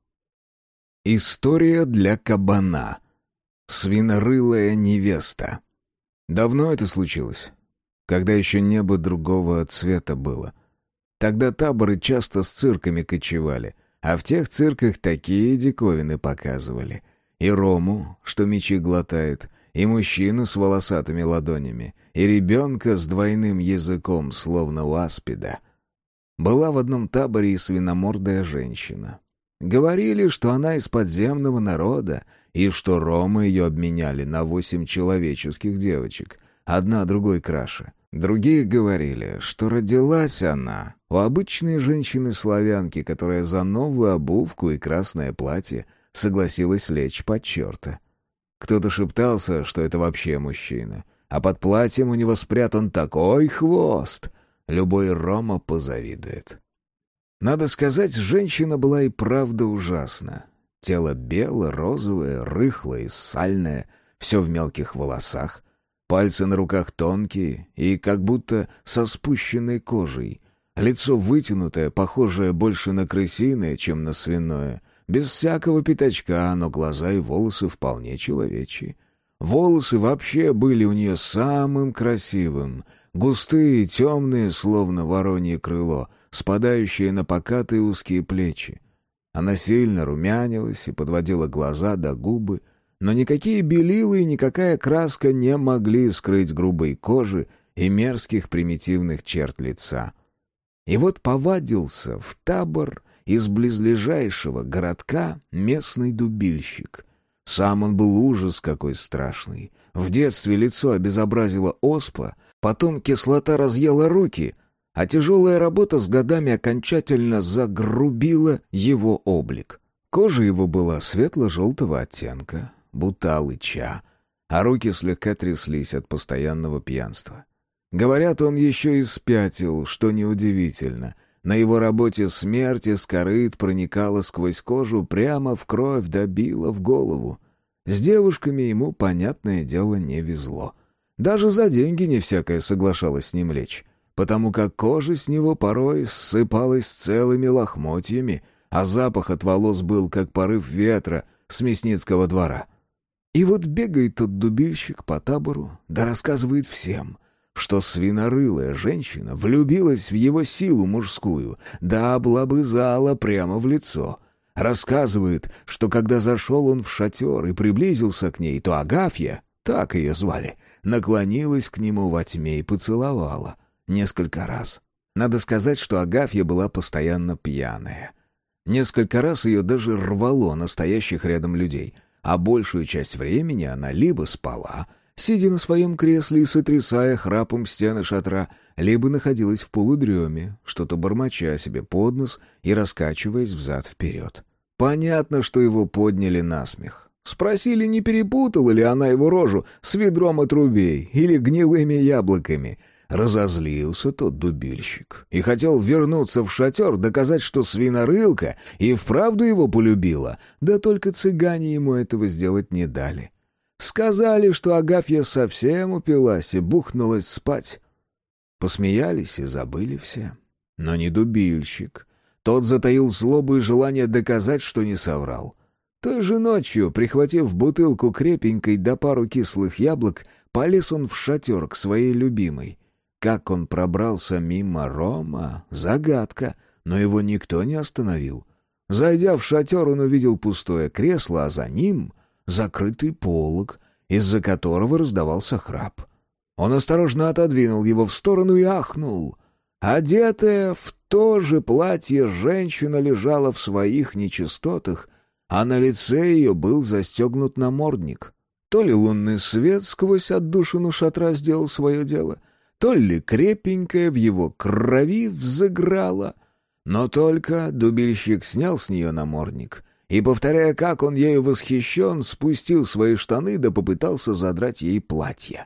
[SPEAKER 1] История для кабана. Свинорылая невеста. Давно это случилось, когда еще небо другого цвета было. Тогда таборы часто с цирками кочевали, а в тех цирках такие диковины показывали. И Рому, что мечи глотает, и мужчину с волосатыми ладонями, и ребенка с двойным языком, словно у аспида. Была в одном таборе и свиномордая женщина. Говорили, что она из подземного народа, и что Рома ее обменяли на 8 человеческих девочек, одна другой краше. Другие говорили, что родилась она у обычной женщины-славянки, которая за новую обувку и красное платье согласилась лечь под черта. Кто-то шептался, что это вообще мужчина, а под платьем у него спрятан такой хвост, любой Рома позавидует. Надо сказать, женщина была и правда ужасна. Тело бело-розовое, рыхлое и сальное, все в мелких волосах, пальцы на руках тонкие и как будто со спущенной кожей, лицо вытянутое, похожее больше на крысиное, чем на свиное, без всякого пятачка, но глаза и волосы вполне человечьи. Волосы вообще были у нее самым красивым, густые, темные, словно воронье крыло, спадающие на покатые узкие плечи. Она сильно румянилась и подводила глаза до губы, но никакие белила и никакая краска не могли скрыть грубой кожи и мерзких примитивных черт лица. И вот повадился в табор из близлежащего городка местный дубильщик. Сам он был ужас какой страшный. В детстве лицо обезобразила оспа, потом кислота разъела руки, а тяжелая работа с годами окончательно загрубила его облик. Кожа его была светло-желтого оттенка, будто алыча, а руки слегка тряслись от постоянного пьянства. Говорят, он еще и спятил, что неудивительно. На его работе смерть из корыт проникала сквозь кожу прямо в кровь, добила в голову. С девушками ему, понятное дело, не везло. Даже за деньги не всякое соглашалось с ним лечь, потому как кожа с него порой ссыпалась целыми лохмотьями, а запах от волос был, как порыв ветра с мясницкого двора. И вот бегает тот дубильщик по табору, да рассказывает всем, что свинорылая женщина влюбилась в его силу мужскую, да облобызала прямо в лицо. Рассказывает, что когда зашел он в шатер и приблизился к ней, то Агафья, так ее звали, наклонилась к нему во тьме и поцеловала несколько раз. Надо сказать, что Агафья была постоянно пьяная. Несколько раз ее даже рвало настоящих рядом людей, а большую часть времени она либо спала, сидя на своем кресле и сотрясая храпом стены шатра, либо находилась в полудреме, что-то бормоча себе под нос и раскачиваясь взад-вперед. Понятно, что его подняли на смех. Спросили, не перепутала ли она его рожу с ведром отрубей или гнилыми яблоками. Разозлился тот дубильщик и хотел вернуться в шатер, доказать, что свинорылка и вправду его полюбила, да только цыгане ему этого сделать не дали. Сказали, что Агафья совсем упилась и бухнулась спать. Посмеялись и забыли все. Но не дубильщик. Тот затаил злобу и желание доказать, что не соврал. Той же ночью, прихватив бутылку крепенькой да пару кислых яблок, полез он в шатер к своей любимой. Как он пробрался мимо рома — загадка, но его никто не остановил. Зайдя в шатер, он увидел пустое кресло, а за ним закрытый полог, из-за которого раздавался храп. Он осторожно отодвинул его в сторону и ахнул. Одетая в то же платье женщина лежала в своих нечистотах, а на лице ее был застегнут намордник. То ли лунный свет сквозь отдушину шатра сделал свое дело, то ли крепенькая в его крови взыграла. Но только дубильщик снял с нее намордник и, повторяя, как он ею восхищен, спустил свои штаны да попытался задрать ей платье.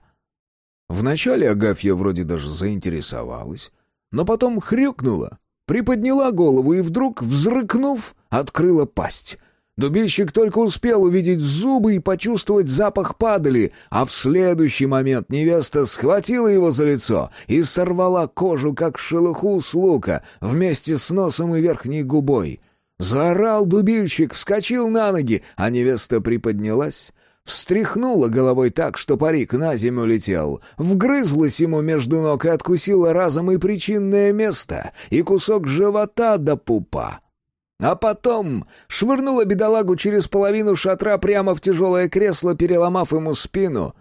[SPEAKER 1] Вначале Агафья вроде даже заинтересовалась, но потом хрюкнула, приподняла голову и вдруг, взрыкнув, открыла пасть. Дубильщик только успел увидеть зубы и почувствовать запах падали, а в следующий момент невеста схватила его за лицо и сорвала кожу, как шелуху с лука, вместе с носом и верхней губой. Заорал дубильщик, вскочил на ноги, а невеста приподнялась, встряхнула головой так, что парик на землю летел, вгрызлась ему между ног и откусила разом и причинное место, и кусок живота до пупа. А потом швырнула бедолагу через половину шатра прямо в тяжелое кресло, переломав ему спину.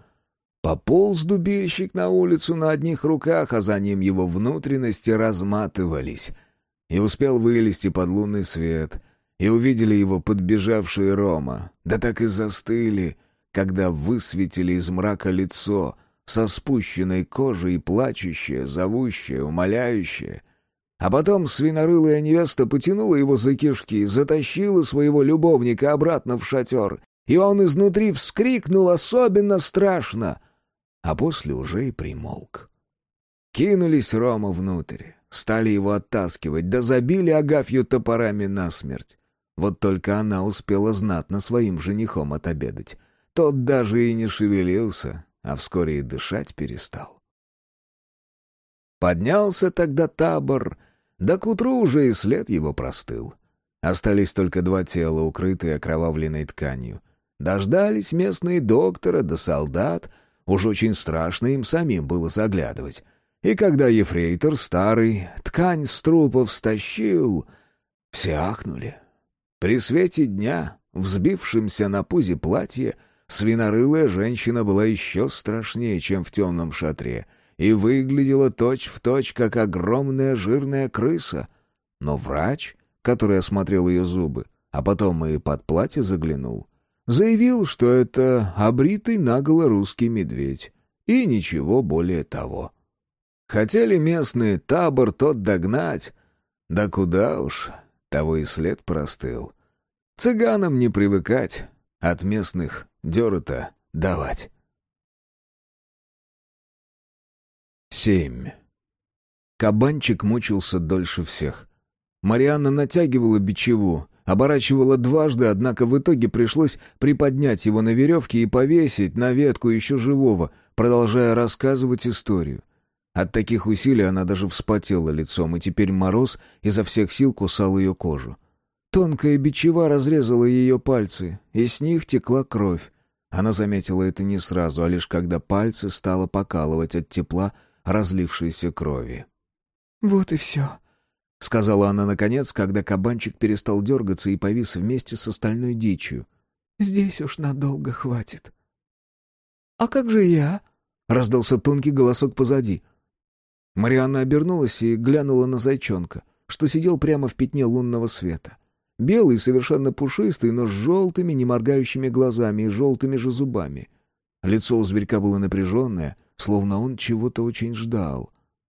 [SPEAKER 1] Пополз дубильщик на улицу на одних руках, а за ним его внутренности разматывались. И успел вылезти под лунный свет, и увидели его подбежавшие рома, да так и застыли, когда высветили из мрака лицо со спущенной кожей и плачущее, зовущее, умоляющее. А потом свинорылая невеста потянула его за кишки, затащила своего любовника обратно в шатер, и он изнутри вскрикнул особенно страшно, а после уже и примолк. Кинулись рома внутрь, стали его оттаскивать, да забили Агафью топорами насмерть. Вот только она успела знатно своим женихом отобедать. Тот даже и не шевелился, а вскоре и дышать перестал. Поднялся тогда табор, да к утру уже и след его простыл. Остались только два тела, укрытые окровавленной тканью. Дождались местные доктора да солдат, уж очень страшно им самим было заглядывать. И когда ефрейтор старый ткань с трупов стащил, все ахнули. При свете дня, взбившемся на пузе платье, свинорылая женщина была еще страшнее, чем в темном шатре, и выглядела точь-в-точь, как огромная жирная крыса. Но врач, который осмотрел ее зубы, а потом и под платье заглянул, заявил, что это обритый наголо русский медведь, и ничего более того. Хотели местные табор тот догнать, да куда уж, того и след простыл. Цыганам не привыкать, от местных дёру-то давать. 7. Кабанчик мучился дольше всех. Марианна натягивала бичеву, оборачивала дважды, однако в итоге пришлось приподнять его на веревке и повесить на ветку еще живого, продолжая рассказывать историю. От таких усилий она даже вспотела лицом, и теперь мороз изо всех сил кусал ее кожу. Тонкая бичева разрезала ее пальцы, и с них текла кровь. Она заметила это не сразу, а лишь когда пальцы стало покалывать от тепла разлившейся крови.
[SPEAKER 2] «Вот и все»,
[SPEAKER 1] — сказала она наконец, когда кабанчик перестал дергаться и повис вместе с остальной дичью.
[SPEAKER 2] «Здесь уж надолго хватит». «А как же я?»
[SPEAKER 1] — раздался тонкий голосок позади. Марианна обернулась и глянула на зайчонка, что сидел прямо в пятне лунного света. Белый, совершенно пушистый, но с желтыми, не моргающими глазами и желтыми же зубами. Лицо у зверька было напряженное, словно он чего-то очень ждал.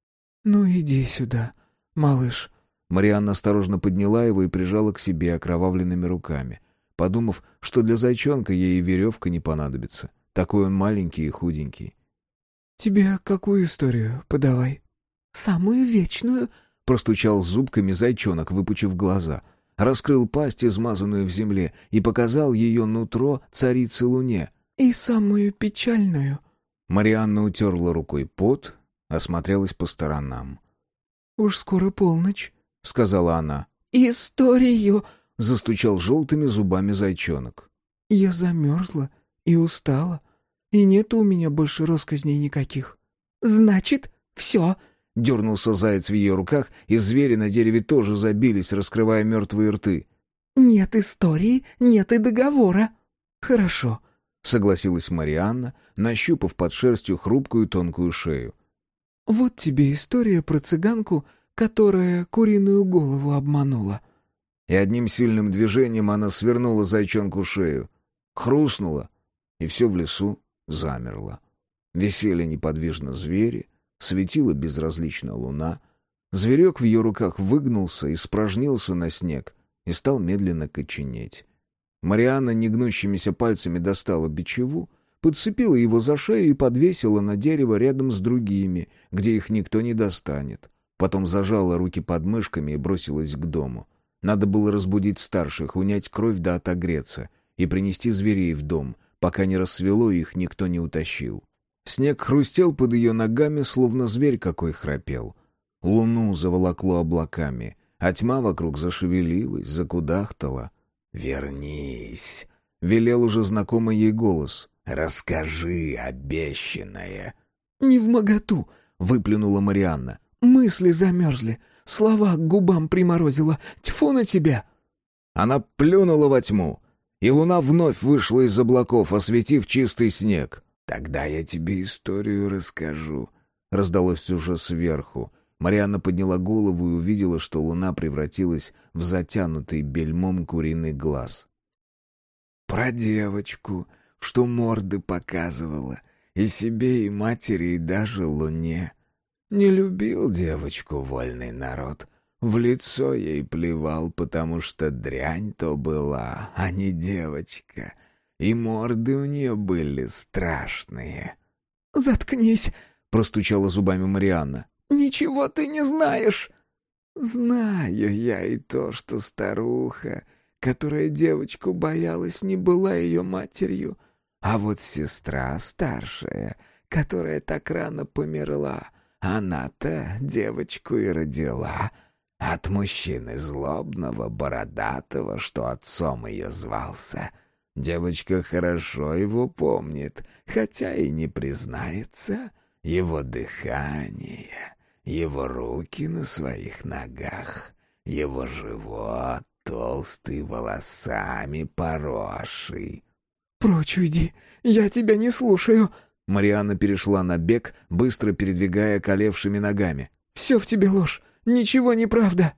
[SPEAKER 2] «Ну иди сюда, малыш».
[SPEAKER 1] Марианна осторожно подняла его и прижала к себе окровавленными руками, подумав, что для зайчонка ей и веревка не понадобится. Такой он маленький и худенький.
[SPEAKER 2] «Тебе какую историю подавай?» «Самую вечную»,
[SPEAKER 1] — простучал зубками зайчонок, выпучив глаза. Раскрыл пасть, измазанную в земле, и показал ее нутро царице Луне.
[SPEAKER 2] «И самую печальную».
[SPEAKER 1] Марианна утерла рукой пот, осмотрелась по сторонам.
[SPEAKER 2] «Уж скоро полночь»,
[SPEAKER 1] — сказала она.
[SPEAKER 2] «Историю»,
[SPEAKER 1] — застучал желтыми зубами зайчонок.
[SPEAKER 2] «Я замерзла и устала, и нет у меня больше росказней никаких». «Значит, все»,
[SPEAKER 1] — дернулся заяц в ее руках, и звери на дереве тоже забились, раскрывая мертвые рты.
[SPEAKER 2] «Нет истории, нет и договора».
[SPEAKER 1] «Хорошо», — согласилась Марианна, нащупав под шерстью хрупкую тонкую шею.
[SPEAKER 2] «Вот тебе история про цыганку, которая куриную голову обманула».
[SPEAKER 1] И одним сильным движением она свернула зайчонку шею, хрустнула, и все в лесу замерло. Висели неподвижно звери, светила безразлично луна. Зверек в ее руках выгнулся, испражнился на снег и стал медленно коченеть. Марианна негнущимися пальцами достала бичеву, подцепила его за шею и подвесила на дерево рядом с другими, где их никто не достанет. Потом зажала руки под мышками и бросилась к дому. Надо было разбудить старших, унять кровь да отогреться и принести зверей в дом, пока не рассвело и их никто не утащил. Снег хрустел под ее ногами, словно зверь какой храпел. Луну заволокло облаками, а тьма вокруг зашевелилась, закудахтала. «Вернись!» — велел уже знакомый ей голос. «Расскажи обещанное!»
[SPEAKER 2] «Невмоготу!»
[SPEAKER 1] — выплюнула Марианна.
[SPEAKER 2] «Мысли замерзли, слова к губам приморозила. Тьфу на тебя!»
[SPEAKER 1] Она плюнула во тьму, и луна вновь вышла из облаков, осветив чистый снег. «Тогда я тебе историю расскажу», — раздалось уже сверху. Марианна подняла голову и увидела, что луна превратилась в затянутый бельмом куриный глаз. «Про девочку, что морды показывала, и себе, и матери, и даже луне. Не любил девочку вольный народ, в лицо ей плевал, потому что дрянь то была, а не девочка». И морды у нее были страшные.
[SPEAKER 2] «Заткнись!»
[SPEAKER 1] — простучала зубами Марианна.
[SPEAKER 2] «Ничего ты не знаешь!»
[SPEAKER 1] «Знаю я и то, что старуха, которая девочку боялась, не была ее матерью, а вот сестра старшая, которая так рано померла, она-то девочку и родила. От мужчины злобного, бородатого, что отцом ее звался». Девочка хорошо его помнит, хотя и не признается. Его дыхание, его руки на своих ногах, его живот толстый, волосами поросший.
[SPEAKER 2] «Прочь уйди, я тебя не слушаю!»
[SPEAKER 1] Марианна перешла на бег, быстро передвигая околевшими ногами.
[SPEAKER 2] «Все в тебе ложь, ничего не правда!»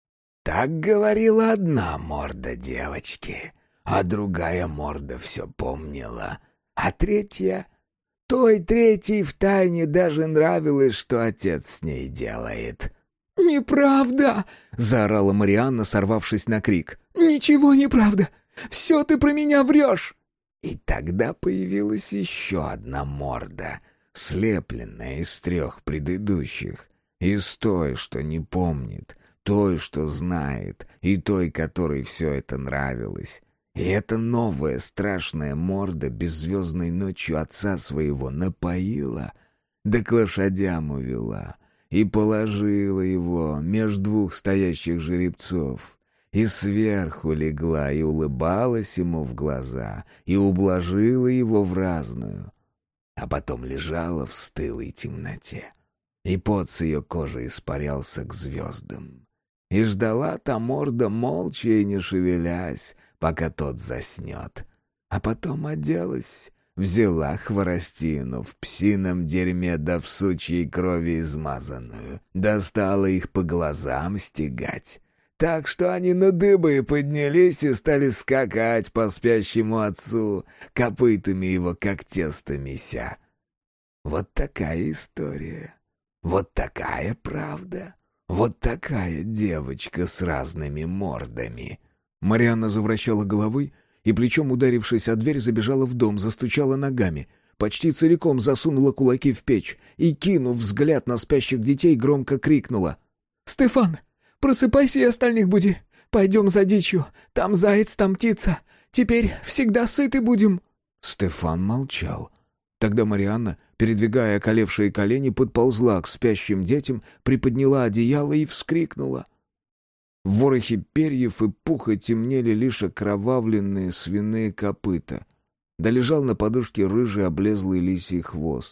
[SPEAKER 1] Так говорила одна морда девочки, а другая морда все помнила, а третья... Той третьей втайне даже нравилось, что отец с ней делает.
[SPEAKER 2] «Неправда!»
[SPEAKER 1] — заорала Марианна, сорвавшись на крик.
[SPEAKER 2] «Ничего неправда! Все ты про меня врешь!»
[SPEAKER 1] И тогда появилась еще одна морда, слепленная из 3 предыдущих. Из той, что не помнит, той, что знает, и той, которой все это нравилось. И эта новая страшная морда беззвездной ночью отца своего напоила, да к лошадям увела, и положила его меж 2 стоящих жеребцов, и сверху легла, и улыбалась ему в глаза, и ублажила его в разную, а потом лежала в стылой темноте, и пот с ее кожи испарялся к звездам. И ждала та морда молча и не шевелясь, пока тот заснет. А потом оделась, взяла хворостину в псином дерьме да в сучьей крови измазанную, достала их по глазам стегать, так что они на дыбы поднялись и стали скакать по спящему отцу, копытами его как тесто меся. Вот такая история, вот такая правда. Вот такая девочка с разными мордами. Марианна завращала головой и, плечом ударившись о дверь, забежала в дом, застучала ногами, почти целиком засунула кулаки в печь и, кинув взгляд на спящих детей, громко крикнула: «Стефан, просыпайся и остальных буди! Пойдем за дичью! Там заяц, там птица! Теперь всегда сыты будем!» Стефан молчал. Тогда Марианна, передвигая околевшие колени, подползла к спящим детям, приподняла одеяло и вскрикнула. В ворохе перьев и пуха темнели лишь окровавленные свиные копыта, да лежал на подушке рыжий облезлый лисий хвост.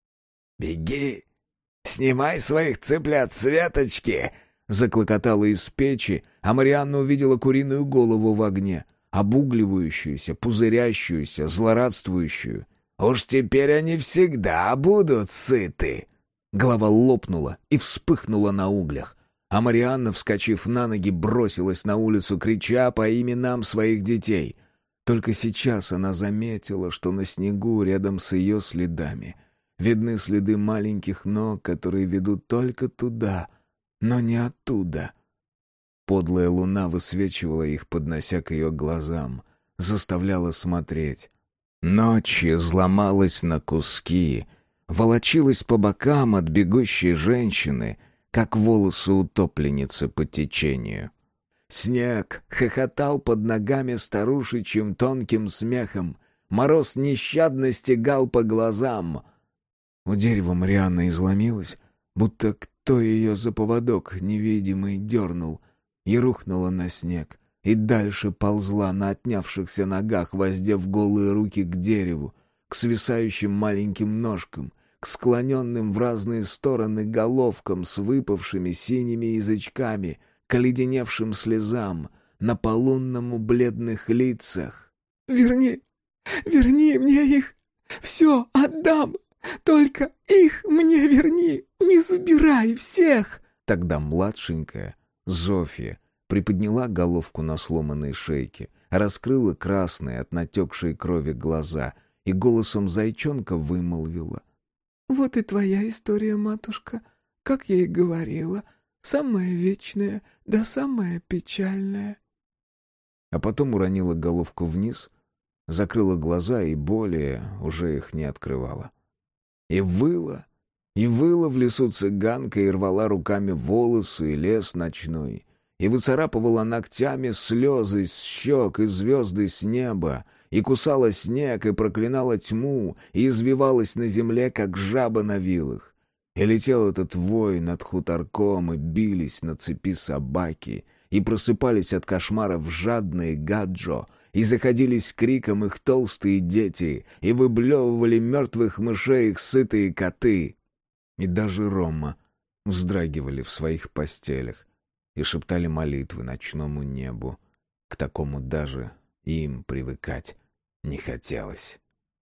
[SPEAKER 1] «Беги! Снимай своих цыплят с веточки!» Заклокотала из печи, а Марианна увидела куриную голову в огне, обугливающуюся, пузырящуюся, злорадствующую. «Уж теперь они всегда будут сыты!» Голова лопнула и вспыхнула на углях, а Марианна, вскочив на ноги, бросилась на улицу, крича по именам своих детей. Только сейчас она заметила, что на снегу рядом с ее следами видны следы маленьких ног, которые ведут только туда, но не оттуда. Подлая луна высвечивала их, поднося к ее глазам, заставляла смотреть. Ночь изломалась на куски, волочилась по бокам от бегущей женщины, как волосы утопленницы по течению. Снег хохотал под ногами старушечьим тонким смехом, мороз нещадно стегал по глазам. У дерева Марианна изломилась, будто кто ее за поводок невидимый дернул, и рухнула на снег. И дальше ползла на отнявшихся ногах, воздев голые руки к дереву, к свисающим маленьким ножкам, к склоненным в разные стороны головкам с выпавшими синими язычками, к оледеневшим слезам, на полунному бледных лицах. «Верни мне их! Все отдам! Только их мне верни! Не забирай всех!» Тогда младшенькая Зофья приподняла головку на сломанной шейке, раскрыла красные от натекшей крови глаза и голосом зайчонка вымолвила: «Вот и твоя история, матушка, как я и говорила, самая вечная, да самая печальная». А потом уронила головку вниз, закрыла глаза и более уже их не открывала. И выла в лесу цыганка, и рвала руками волосы и лес ночной, и выцарапывала ногтями слезы с щек и звезды с неба, и кусала снег, и проклинала тьму, и извивалась на земле, как жаба на вилах. И летел этот вой над хуторком, и бились на цепи собаки, и просыпались от кошмаров жадные гаджо, и заходились криком их толстые дети, и выблевывали мертвых мышей их сытые коты. И даже Рома вздрагивали в своих постелях и шептали молитвы ночному небу. К такому даже им привыкать не хотелось.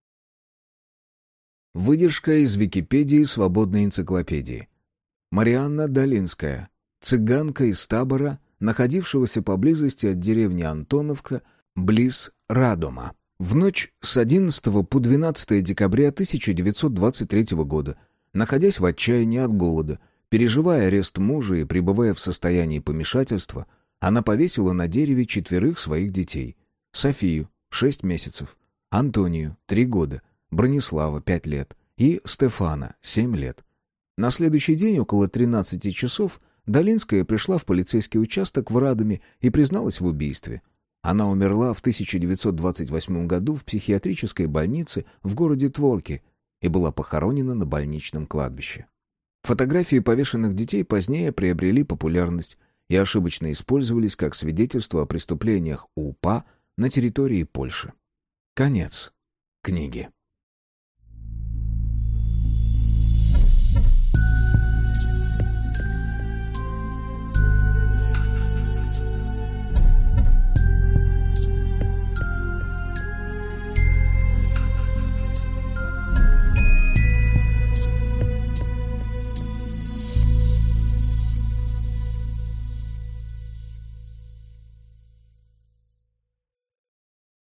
[SPEAKER 1] Выдержка из Википедии «Свободной энциклопедии». Марианна Долинская, цыганка из табора, находившегося поблизости от деревни Антоновка, близ Радома. В ночь с 11 по 12 декабря 1923 года, находясь в отчаянии от голода, переживая арест мужа и пребывая в состоянии помешательства, она повесила на дереве 4 своих детей. Софию, 6 месяцев, Антонию, 3 года, Бронислава, 5 лет, и Стефана, 7 лет. На следующий день около 13 часов Долинская пришла в полицейский участок в Радоме и призналась в убийстве. Она умерла в 1928 году в психиатрической больнице в городе Творки и была похоронена на больничном кладбище. Фотографии повешенных детей позднее приобрели популярность и ошибочно использовались как свидетельство о преступлениях УПА на территории Польши. Конец книги.